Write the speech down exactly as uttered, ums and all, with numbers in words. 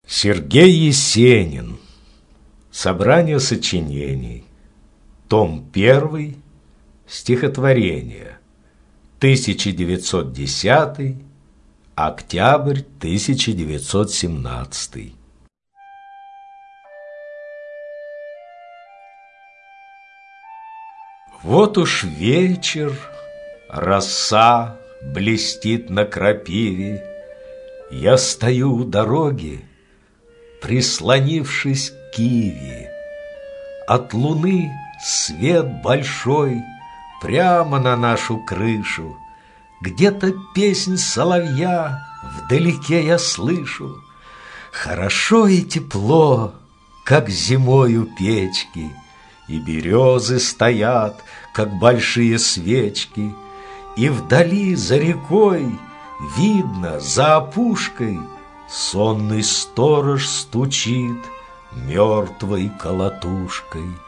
Сергей Есенин. Собрание сочинений. Том первый. Стихотворение. тысяча девятьсот десятый. Октябрь тысяча девятьсот семнадцатый. Вот уж вечер, роса блестит на крапиве. Я стою у дороги, прислонившись к иве. От луны свет большой прямо на нашу крышу. Где-то песнь соловья вдалеке я слышу. Хорошо и тепло, как зимой у печки, и березы стоят, как большие свечки, и вдали за рекой видно, за опушкой, сонный сторож стучит мертвой колотушкой.